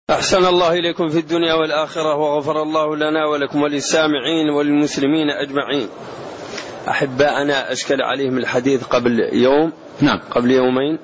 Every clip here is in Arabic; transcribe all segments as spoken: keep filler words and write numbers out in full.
أحسن الله إليكم في الدنيا والآخرة، وغفر الله لنا ولكم وللسامعين وللمسلمين أجمعين. أحباء، أنا أشكل عليهم الحديث قبل يوم نعم قبل يومين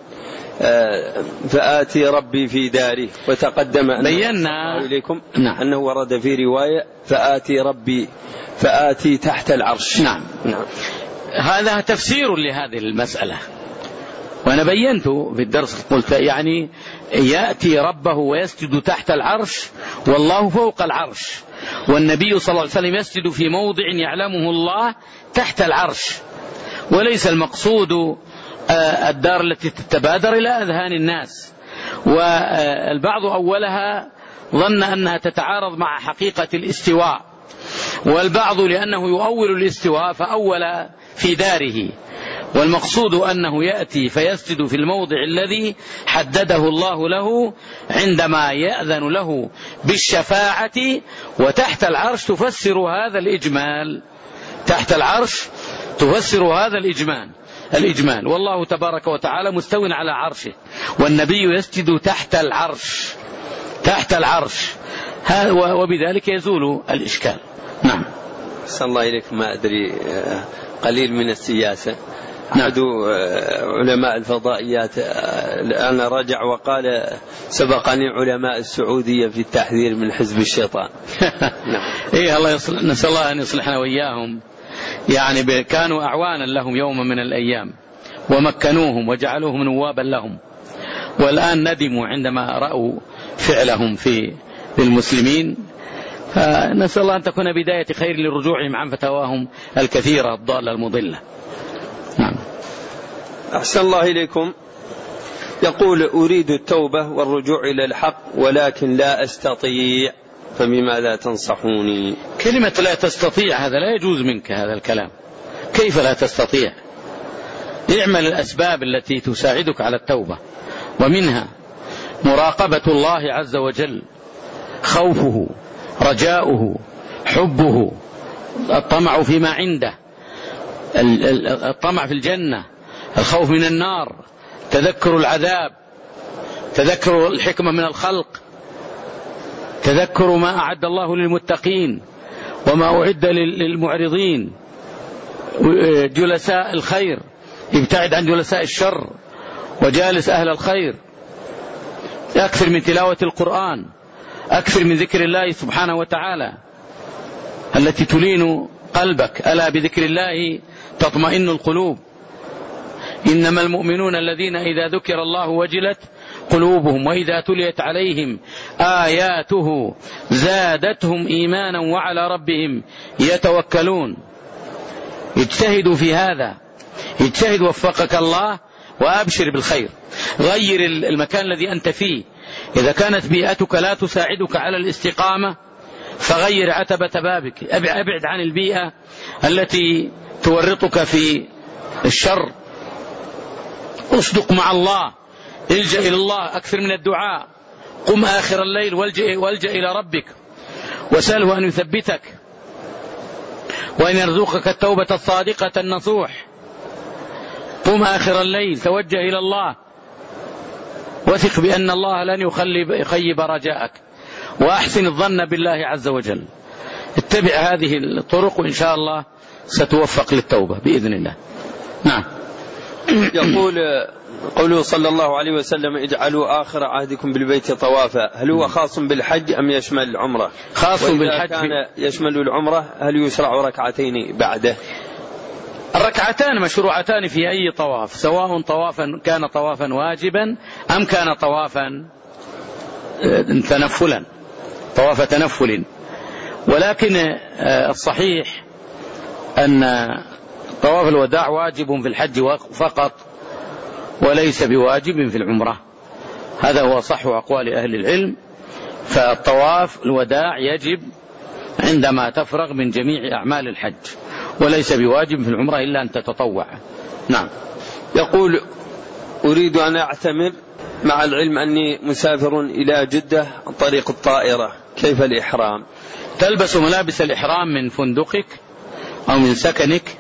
فآتي ربي في داري، وتقدم بينا إليكم نعم. أنه ورد في رواية فآتي ربي فآتي تحت العرش. نعم. نعم. هذا تفسير لهذه المسألة، وأنا بينت في الدرس قلت يعني يأتي ربه ويسجد تحت العرش والله فوق العرش، والنبي صلى الله عليه وسلم يسجد في موضع يعلمه الله تحت العرش، وليس المقصود الدار التي تتبادر إلى أذهان الناس. والبعض أولها ظن أنها تتعارض مع حقيقة الاستواء، والبعض لأنه يؤول الاستواء فأول في داره، والمقصود أنه يأتي فيسجد في الموضع الذي حدده الله له عندما يأذن له بالشفاعة. وتحت العرش تفسر هذا الإجمال، تحت العرش تفسر هذا الإجمال الإجمال والله تبارك وتعالى مستو على عرشه، والنبي يسجد تحت العرش تحت العرش، وبذلك يزول الإشكال. نعم. أحسن الله إليك. ما أدري قليل من السياسة. نعم. أحد علماء الفضائيات الآن رجع وقال سبقني علماء السعودية في التحذير من حزب الشيطان. نعم. إيه الله يصلح، نسأل الله أن يصلحنا وإياهم. يعني كانوا أعوانا لهم يوم من الأيام ومكنوهم وجعلوهم نوابا لهم، والآن ندموا عندما رأوا فعلهم في المسلمين، فنسأل الله أن تكون بداية خير لرجوعهم عن فتواهم الكثيرة الضالة المضلة. نعم. أحسن الله إليكم. يقول أريد التوبة والرجوع إلى الحق ولكن لا أستطيع، فبماذا تنصحوني؟ كلمة لا تستطيع هذا لا يجوز منك، هذا الكلام. كيف لا تستطيع؟ اعمل الأسباب التي تساعدك على التوبة، ومنها مراقبة الله عز وجل، خوفه، رجاؤه، حبه، الطمع فيما عنده، الطمع في الجنة، الخوف من النار، تذكر العذاب، تذكر الحكمة من الخلق، تذكر ما أعد الله للمتقين وما أعد للمعرضين، جلساء الخير، ابتعد عن جلساء الشر وجالس أهل الخير، أكثر من تلاوة القرآن، أكثر من ذكر الله سبحانه وتعالى التي تلين قلبك. ألا بذكر الله تطمئن القلوب، إنما المؤمنون الذين إذا ذكر الله وجلت قلوبهم وإذا تليت عليهم آياته زادتهم إيمانا وعلى ربهم يتوكلون. اجتهدوا في هذا، اجتهد وفقك الله، وأبشر بالخير. غير المكان الذي أنت فيه، إذا كانت بيئتك لا تساعدك على الاستقامة فغير عتبة بابك، أبعد عن البيئة التي تورطك في الشر، اصدق مع الله، الجأ إلى الله، أكثر من الدعاء، قم آخر الليل والجأ, والجأ إلى ربك وسأله أن يثبتك وأن يرزقك التوبة الصادقة النصوح. قم آخر الليل، توجه إلى الله، وثق بأن الله لن يخيب رجاءك، وأحسن الظن بالله عز وجل. اتبع هذه الطرق وإن شاء الله ستوفق للتوبة بإذن الله. نعم. يقول قوله صلى الله عليه وسلم اجعلوا آخر عهدكم بالبيت طوافا، هل هو خاص بالحج أم يشمل العمرة؟ خاص بالحج. كان يشمل العمرة هل يشرع ركعتين بعده؟ الركعتان مشروعتان في أي طواف، سواء طوافا كان طوافا واجبا أم كان طوافا تنفلا، طواف تنفل. ولكن الصحيح أن طواف الوداع واجب في الحج فقط وليس بواجب في العمرة، هذا هو صح أقوال أهل العلم. فالطواف الوداع يجب عندما تفرغ من جميع أعمال الحج، وليس بواجب في العمرة إلا أن تتطوع. نعم. يقول أريد أن أعتمر مع العلم أني مسافر إلى جدة عن طريق الطائرة، كيف الإحرام؟ تلبس ملابس الإحرام من فندقك أو من سكنك،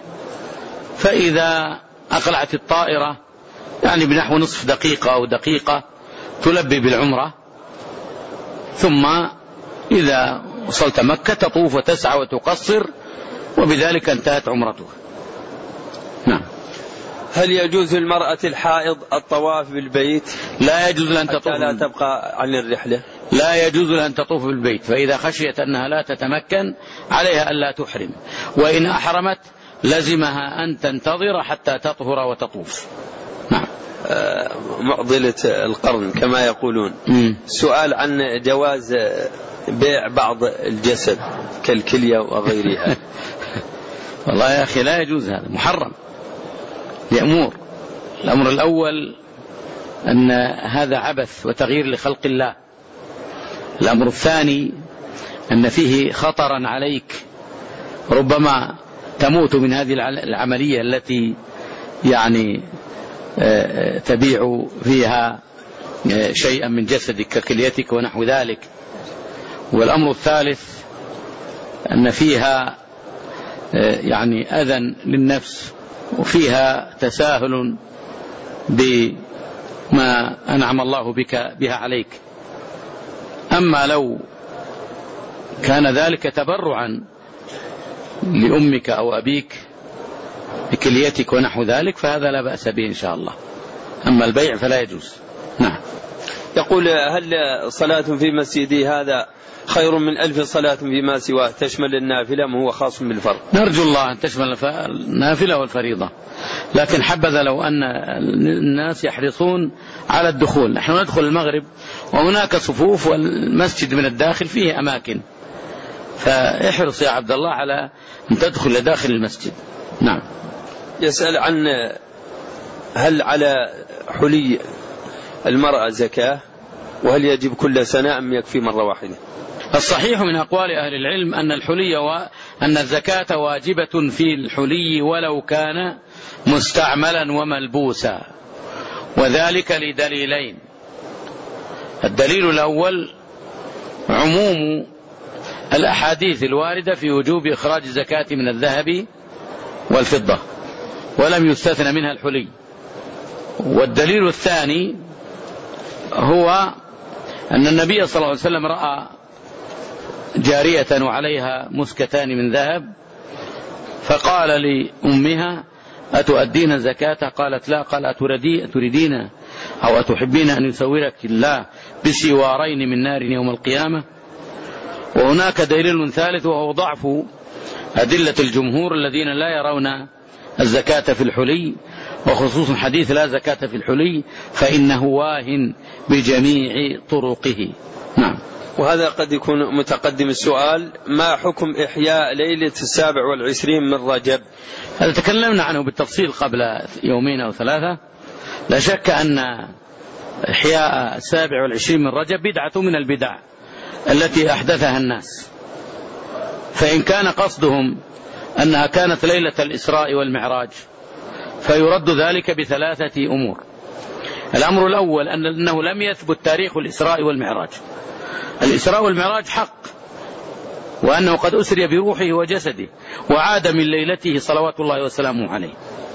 فإذا أقلعت الطائرة يعني بنحو نصف دقيقة أو دقيقة تلبي بالعمرة، ثم إذا وصلت مكة تطوف وتسعى وتقصر، وبذلك انتهت عمرتها. نعم. هل يجوز للمرأة الحائض الطواف بالبيت؟ لا يجوز لأن تطوف، لا تبقى عن الرحلة. لا يجوز لأن تطوف بالبيت، فإذا خشيت أنها لا تتمكن عليها ألا تحرم، وإن أحرمت لزمها أن تنتظر حتى تطهر وتطوف. نعم. آه معضلة القرن كما يقولون. م. سؤال عن جواز بيع بعض الجسد كالكلية وغيرها. والله يا أخي لا يجوز، هذا محرم لأمور. الأمر الأول أن هذا عبث وتغيير لخلق الله. الأمر الثاني أن فيه خطرا عليك، ربما تموت من هذه العملية التي يعني تبيع فيها شيئا من جسدك ككليتك ونحو ذلك. والأمر الثالث أن فيها يعني أذى للنفس، وفيها تساهل بما أنعم الله بك بها عليك. أما لو كان ذلك تبرعا لأمك أو أبيك بكليتك ونحو ذلك فهذا لا بأس به إن شاء الله. أما البيع فلا يجوز. نعم. يقول: هل صلاة في مسجدي هذا خير من ألف صلاة فيما سواه تشمل النافلة ما هو خاص بالفرض؟ نرجو الله أن تشمل النافلة والفريضة، لكن حبذا لو أن الناس يحرصون على الدخول. نحن ندخل المغرب وهناك صفوف والمسجد من الداخل فيه أماكن، فاحرص يا عبد الله على أن تدخل لداخل المسجد. نعم. يسأل عن هل على حلي المرأة زكاة، وهل يجب كل سنة أم يكفي مرة واحدة؟ الصحيح من أقوال أهل العلم أن الحلي وأن الزكاة واجبة في الحلي ولو كان مستعملا وملبوسا، وذلك لدليلين. الدليل الأول عموم الأحاديث الواردة في وجوب إخراج الزكاة من الذهب والفضة ولم يستثنى منها الحلي. والدليل الثاني هو أن النبي صلى الله عليه وسلم رأى جارية وعليها مسكتان من ذهب، فقال لأمها: أتؤدين الزكاة؟ قالت: لا. قال: أتريدين أو أتحبين أن يسورك الله بسوارين من نار يوم القيامة؟ وهناك دليل ثالث وهو ضعف أدلة الجمهور الذين لا يرون الزكاة في الحلي، وخصوصا حديث لا زكاة في الحلي فإنه واهن بجميع طرقه. نعم. وهذا قد يكون متقدم السؤال: ما حكم إحياء ليلة السابع والعشرين من رجب؟ هذا تكلمنا عنه بالتفصيل قبل يومين أو ثلاثة. لا شك أن إحياء السابع والعشرين من رجب بدعة من البدع التي أحدثها الناس، فإن كان قصدهم أنها كانت ليلة الإسراء والمعراج فيرد ذلك بثلاثة أمور. الأمر الأول أنه لم يثبت تاريخ الإسراء والمعراج. الإسراء والمعراج حق، وأنه قد أسري بروحه وجسده وعاد من ليلته صلوات الله وسلامه عليه،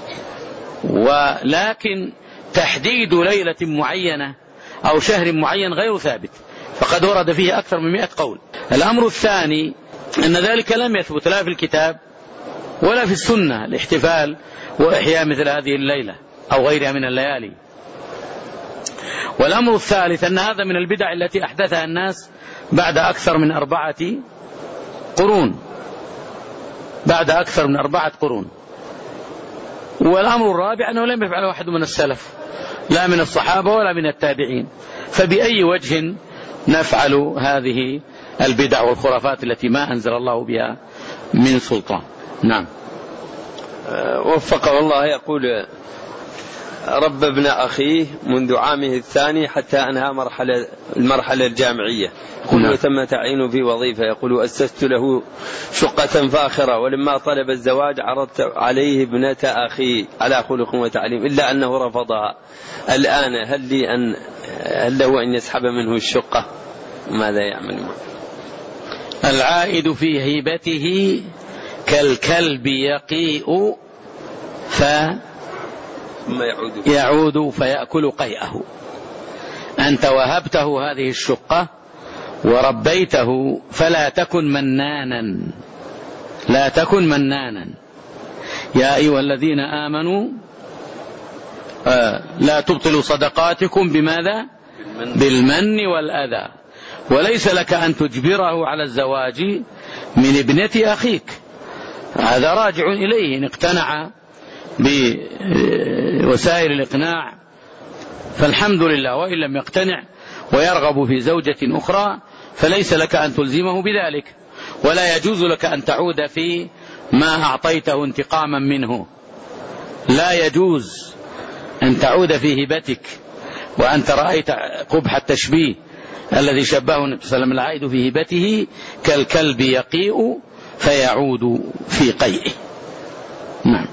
ولكن تحديد ليلة معينة أو شهر معين غير ثابت، فقد ورد فيه أكثر من مئة قول. الأمر الثاني أن ذلك لم يثبت لا في الكتاب ولا في السنة الاحتفال وإحياء مثل هذه الليلة أو غيرها من الليالي. والأمر الثالث أن هذا من البدع التي أحدثها الناس بعد أكثر من أربعة قرون بعد أكثر من أربعة قرون. والأمر الرابع أنه لم يفعل واحد من السلف، لا من الصحابة ولا من التابعين، فبأي وجه نفعل هذه البدع والخرافات التي ما أنزل الله بها من سلطان؟ نعم. وفقه الله. يقول: رب ابن أخيه منذ عامه الثاني حتى أنهى مرحلة المرحلة الجامعية، كل ثم تعين في وظيفة. يقول: أسست له شقة فاخرة، ولما طلب الزواج عرضت عليه ابنة أخي على خلق وتعليم إلا أنه رفضها. الآن هل لي أن هل له أن يسحب منه الشقة؟ ماذا يعمل معه؟ العائد في هيبته كالكلب يقيء ف يعود. يعود فيأكل قيئه. أنت وهبته هذه الشقة وربيته فلا تكن منانا، لا تكن منانا. يا أيها الذين آمنوا آه لا تبطلوا صدقاتكم بماذا؟ بالمن والأذى. وليس لك أن تجبره على الزواج من ابنة أخيك، هذا راجع إليه إن اقتنع بوسائل الإقناع فالحمد لله، وإن لم يقتنع ويرغب في زوجة أخرى فليس لك أن تلزمه بذلك، ولا يجوز لك أن تعود في ما أعطيته انتقاما منه. لا يجوز أن تعود في هبتك وأنت رأيت قبح التشبيه الذي شبهه النبي صلى الله عليه وسلم، العائد في هبته كالكلب يقيء فيعود في قيئه. نعم.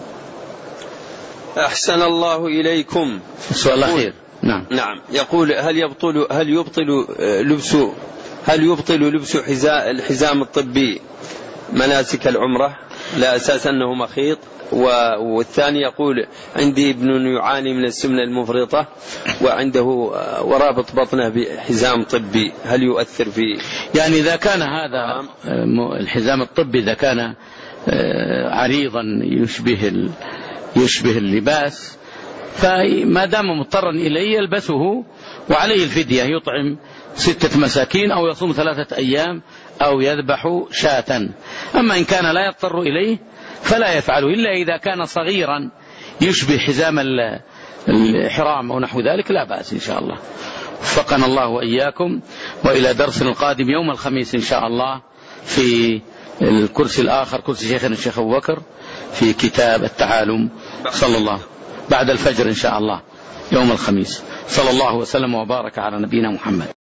أحسن الله إليكم. السؤال الأخير. نعم. نعم. يقول هل يبطل هل يبطل لبس هل يبطل لبس حزاء الحزام الطبي مناسك العمرة؟ لا أساس أنه مخيط. والثاني يقول عندي ابن يعاني من السمنة المفرطة وعنده ورابط بطنه بحزام طبي، هل يؤثر في؟ يعني إذا كان هذا الحزام الطبي إذا كان عريضا يشبه يشبه اللباس فما دام مضطرا إليه يلبسه وعليه الفدية، يطعم ستة مساكين أو يصوم ثلاثة أيام أو يذبح شاة. أما إن كان لا يضطر إليه فلا يفعله إلا إذا كان صغيرا يشبه حزام الإحرام أو نحو ذلك لا بأس إن شاء الله. وفقنا الله وإياكم، وإلى درس القادم يوم الخميس إن شاء الله في الكرسي الآخر، كرسي شيخنا الشيخ أبو بكر في كتاب التعالم، صلى الله بعد الفجر إن شاء الله يوم الخميس. صلى الله وسلم وبارك على نبينا محمد.